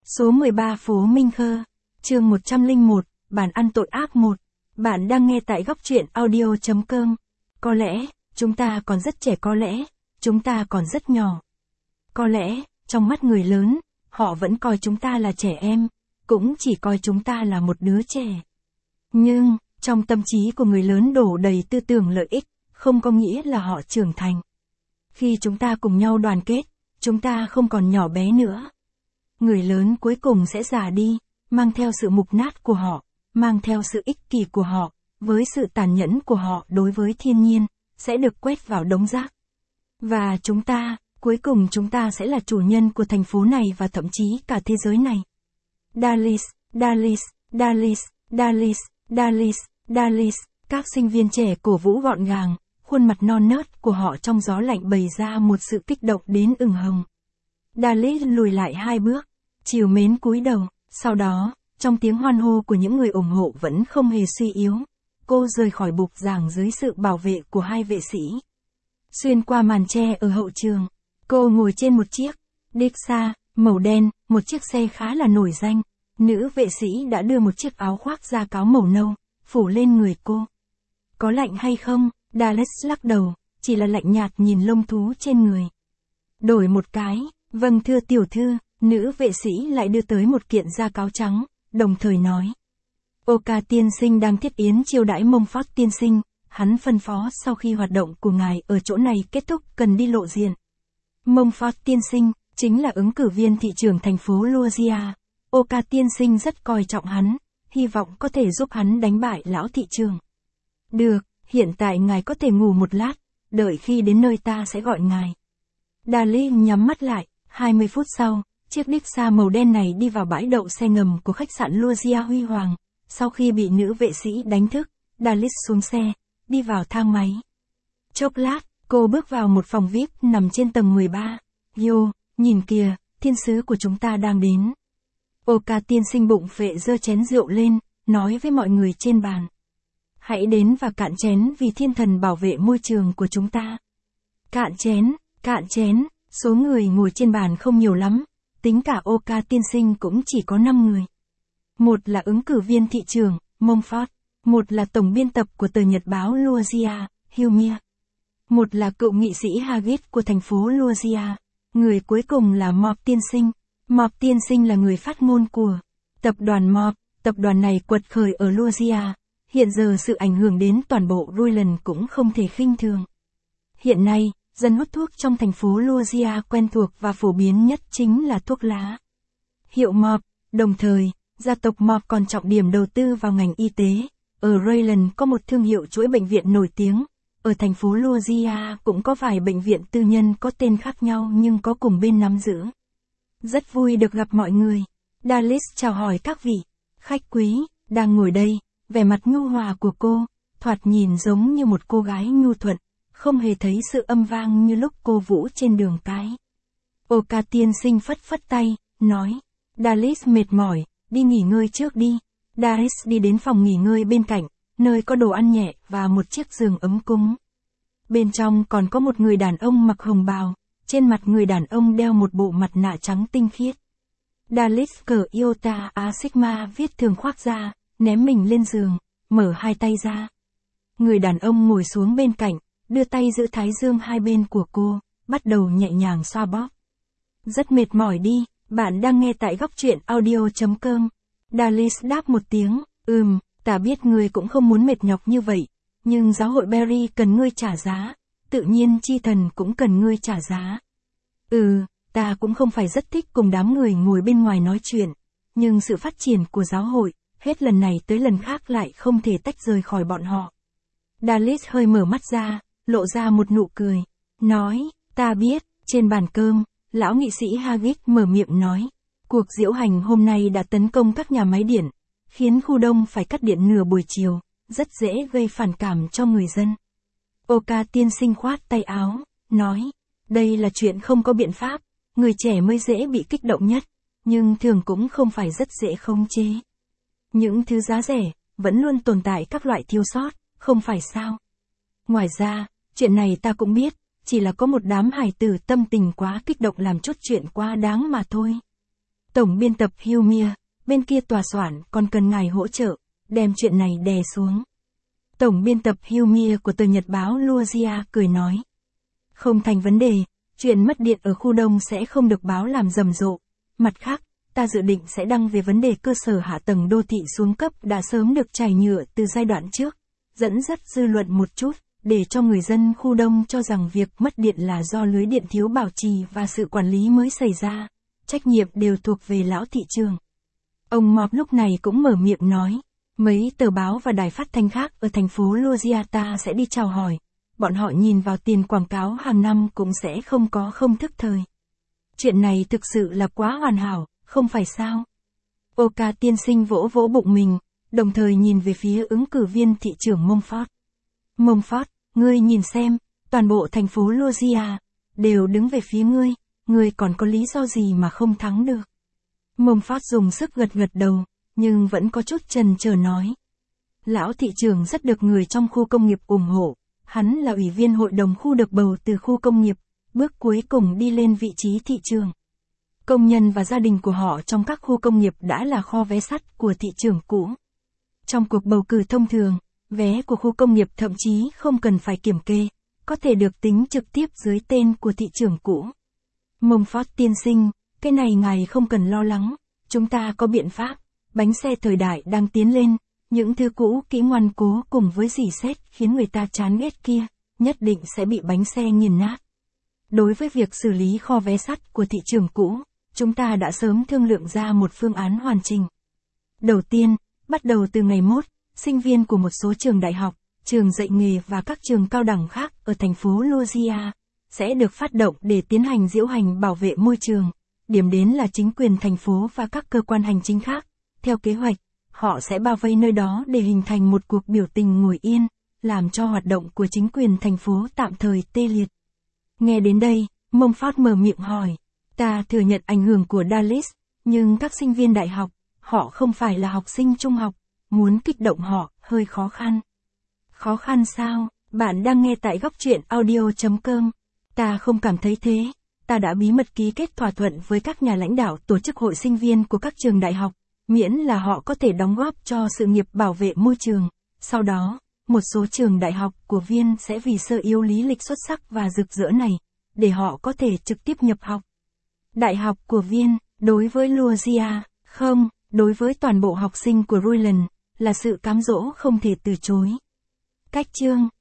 Số 13 phố Minh Khơ, chương 101, bản ăn tội ác 1. Bạn đang nghe tại góc truyện audio.com. Có lẽ, chúng ta còn rất trẻ, có lẽ, chúng ta còn rất nhỏ. Có lẽ, trong mắt người lớn, họ vẫn coi chúng ta là trẻ em, cũng chỉ coi chúng ta là một đứa trẻ. Nhưng, trong tâm trí của người lớn đổ đầy tư tưởng lợi ích, không có nghĩa là họ trưởng thành. Khi chúng ta cùng nhau đoàn kết, chúng ta không còn nhỏ bé nữa. Người lớn cuối cùng sẽ già đi, mang theo sự mục nát của họ, mang theo sự ích kỷ của họ, với sự tàn nhẫn của họ đối với thiên nhiên, sẽ được quét vào đống rác. Và chúng ta, cuối cùng chúng ta sẽ là chủ nhân của thành phố này và thậm chí cả thế giới này. Dallas, Dallas, Dallas, Dallas, Dallas, Dallas, các sinh viên trẻ cổ vũ gọn gàng, khuôn mặt non nớt của họ trong gió lạnh bày ra một sự kích động đến ửng hồng. Dallas lùi lại 2 bước, trìu mến cúi đầu, sau đó, trong tiếng hoan hô của những người ủng hộ vẫn không hề suy yếu, cô rời khỏi bục giảng dưới sự bảo vệ của 2 vệ sĩ. Xuyên qua màn tre ở hậu trường, cô ngồi trên một chiếc Dexa màu đen, một chiếc xe khá là nổi danh. Nữ vệ sĩ đã đưa một chiếc áo khoác da cáo màu nâu, phủ lên người cô. Có lạnh hay không? Dallas lắc đầu, chỉ là lạnh nhạt nhìn lông thú trên người. Đổi một cái, vâng thưa tiểu thư, nữ vệ sĩ lại đưa tới một kiện da cáo trắng, đồng thời nói. Oka tiên sinh đang tiếp yến chiêu đãi Mumford tiên sinh, hắn phân phó sau khi hoạt động của ngài ở chỗ này kết thúc cần đi lộ diện. Mumford tiên sinh, chính là ứng cử viên thị trưởng thành phố Louisiana. Oka tiên sinh rất coi trọng hắn, hy vọng có thể giúp hắn đánh bại lão thị trưởng. Được, hiện tại ngài có thể ngủ một lát, đợi khi đến nơi ta sẽ gọi ngài. Dallas nhắm mắt lại, 20 phút sau, chiếc Dexa màu đen này đi vào bãi đậu xe ngầm của khách sạn Louisiana huy hoàng. Sau khi bị nữ vệ sĩ đánh thức, Dallas xuống xe, đi vào thang máy. Chốc lát, cô bước vào một phòng VIP nằm trên tầng 13. Yo, nhìn kìa, thiên sứ của chúng ta đang đến. Oka tiên sinh bụng phệ giơ chén rượu lên, nói với mọi người trên bàn. Hãy đến và cạn chén vì thiên thần bảo vệ môi trường của chúng ta. Cạn chén, số người ngồi trên bàn không nhiều lắm, tính cả Oka tiên sinh cũng chỉ có 5 người. Một là ứng cử viên thị trưởng, Mumford, một là tổng biên tập của tờ nhật báo Louisiana, Humia, một là cựu nghị sĩ Haggis của thành phố Louisiana, người cuối cùng là Mob tiên sinh. Mob tiên sinh là người phát ngôn của tập đoàn Mob, tập đoàn này quật khởi ở Louisiana, hiện giờ sự ảnh hưởng đến toàn bộ Rhode cũng không thể khinh thường. Hiện nay, dân hút thuốc trong thành phố Louisiana quen thuộc và phổ biến nhất chính là thuốc lá. Hiệu Mob, đồng thời, gia tộc Mob còn trọng điểm đầu tư vào ngành y tế. Ở Rhode có một thương hiệu chuỗi bệnh viện nổi tiếng. Ở thành phố Louisiana cũng có vài bệnh viện tư nhân có tên khác nhau nhưng có cùng bên nắm giữ. Rất vui được gặp mọi người. Dallas chào hỏi các vị khách quý đang ngồi đây, vẻ mặt nhu hòa của cô, thoạt nhìn giống như một cô gái nhu thuận, không hề thấy sự âm vang như lúc cô vũ trên đường cái. Oka tiên sinh phất phất tay, nói, Dallas mệt mỏi, đi nghỉ ngơi trước đi. Dallas đi đến phòng nghỉ ngơi bên cạnh, nơi có đồ ăn nhẹ và một chiếc giường ấm cúng. Bên trong còn có một người đàn ông mặc hồng bào, trên mặt người đàn ông đeo một bộ mặt nạ trắng tinh khiết. Dallas cởi Iota A Sigma viết thường khoác ra, ném mình lên giường, mở 2 tay ra. Người đàn ông ngồi xuống bên cạnh, đưa tay giữ thái dương hai bên của cô, bắt đầu nhẹ nhàng xoa bóp. Rất mệt mỏi đi, bạn đang nghe tại góc truyện audio.com. Dallas đáp một tiếng, ta biết ngươi cũng không muốn mệt nhọc như vậy, nhưng giáo hội Berry cần ngươi trả giá, tự nhiên chi thần cũng cần ngươi trả giá. Ta cũng không phải rất thích cùng đám người ngồi bên ngoài nói chuyện, nhưng sự phát triển của giáo hội, hết lần này tới lần khác lại không thể tách rời khỏi bọn họ. Dallas hơi mở mắt ra, lộ ra một nụ cười, nói, ta biết. Trên bàn cơm, lão nghị sĩ Haggis mở miệng nói, cuộc diễu hành hôm nay đã tấn công các nhà máy điện, khiến khu đông phải cắt điện nửa buổi chiều, rất dễ gây phản cảm cho người dân. Oka tiên sinh khoát tay áo, nói, đây là chuyện không có biện pháp, người trẻ mới dễ bị kích động nhất, nhưng thường cũng không phải rất dễ khống chế. Những thứ giá rẻ, vẫn luôn tồn tại các loại thiếu sót, không phải sao? Ngoài ra, chuyện này ta cũng biết, chỉ là có một đám hài tử tâm tình quá kích động làm chút chuyện quá đáng mà thôi. Tổng biên tập Humia, bên kia tòa soạn còn cần ngài hỗ trợ, đem chuyện này đè xuống. Tổng biên tập Humia của tờ nhật báo Louisiana cười nói. Không thành vấn đề, chuyện mất điện ở khu đông sẽ không được báo làm rầm rộ. Mặt khác, ta dự định sẽ đăng về vấn đề cơ sở hạ tầng đô thị xuống cấp đã sớm được trải nhựa từ giai đoạn trước, dẫn dắt dư luận một chút, để cho người dân khu đông cho rằng việc mất điện là do lưới điện thiếu bảo trì và sự quản lý mới xảy ra. Trách nhiệm đều thuộc về lão thị trường. Ông Mob lúc này cũng mở miệng nói, mấy tờ báo và đài phát thanh khác ở thành phố Louisiana sẽ đi chào hỏi. Bọn họ nhìn vào tiền quảng cáo hàng năm cũng sẽ không thức thời. Chuyện này thực sự là quá hoàn hảo, không phải sao? Oka tiên sinh vỗ vỗ bụng mình, đồng thời nhìn về phía ứng cử viên thị trưởng Mumford. Mumford, ngươi nhìn xem, toàn bộ thành phố Louisiana đều đứng về phía ngươi còn có lý do gì mà không thắng được? Mumford dùng sức gật đầu, nhưng vẫn có chút chần chờ nói. Lão thị trưởng rất được người trong khu công nghiệp ủng hộ, hắn là ủy viên hội đồng khu được bầu từ khu công nghiệp, bước cuối cùng đi lên vị trí thị trường. Công nhân và gia đình của họ trong các khu công nghiệp đã là kho vé sắt của thị trường cũ. Trong cuộc bầu cử thông thường, vé của khu công nghiệp thậm chí không cần phải kiểm kê, có thể được tính trực tiếp dưới tên của thị trường cũ. Mumford tiên sinh, cái này ngài không cần lo lắng, chúng ta có biện pháp, bánh xe thời đại đang tiến lên, những thứ cũ kỹ ngoan cố cùng với rỉ sét khiến người ta chán ghét kia, nhất định sẽ bị bánh xe nghiền nát. Đối với việc xử lý kho vé sắt của thị trường cũ, chúng ta đã sớm thương lượng ra một phương án hoàn chỉnh. Đầu tiên, bắt đầu từ ngày mốt, sinh viên của một số trường đại học, trường dạy nghề và các trường cao đẳng khác ở thành phố Louisiana sẽ được phát động để tiến hành diễu hành bảo vệ môi trường. Điểm đến là chính quyền thành phố và các cơ quan hành chính khác. Theo kế hoạch, họ sẽ bao vây nơi đó để hình thành một cuộc biểu tình ngồi yên, làm cho hoạt động của chính quyền thành phố tạm thời tê liệt. Nghe đến đây, Mumford mở miệng hỏi, ta thừa nhận ảnh hưởng của Dallas, nhưng các sinh viên đại học, họ không phải là học sinh trung học, muốn kích động họ, hơi khó khăn. Khó khăn sao? Bạn đang nghe tại góc truyện audio.com. Ta không cảm thấy thế, ta đã bí mật ký kết thỏa thuận với các nhà lãnh đạo tổ chức hội sinh viên của các trường đại học, miễn là họ có thể đóng góp cho sự nghiệp bảo vệ môi trường. Sau đó, một số trường đại học của Viên sẽ vì sơ yếu lý lịch xuất sắc và rực rỡ này, để họ có thể trực tiếp nhập học. Đại học của Viên, đối với Louisiana, không, đối với toàn bộ học sinh của Roland, là sự cám dỗ không thể từ chối. Cách chương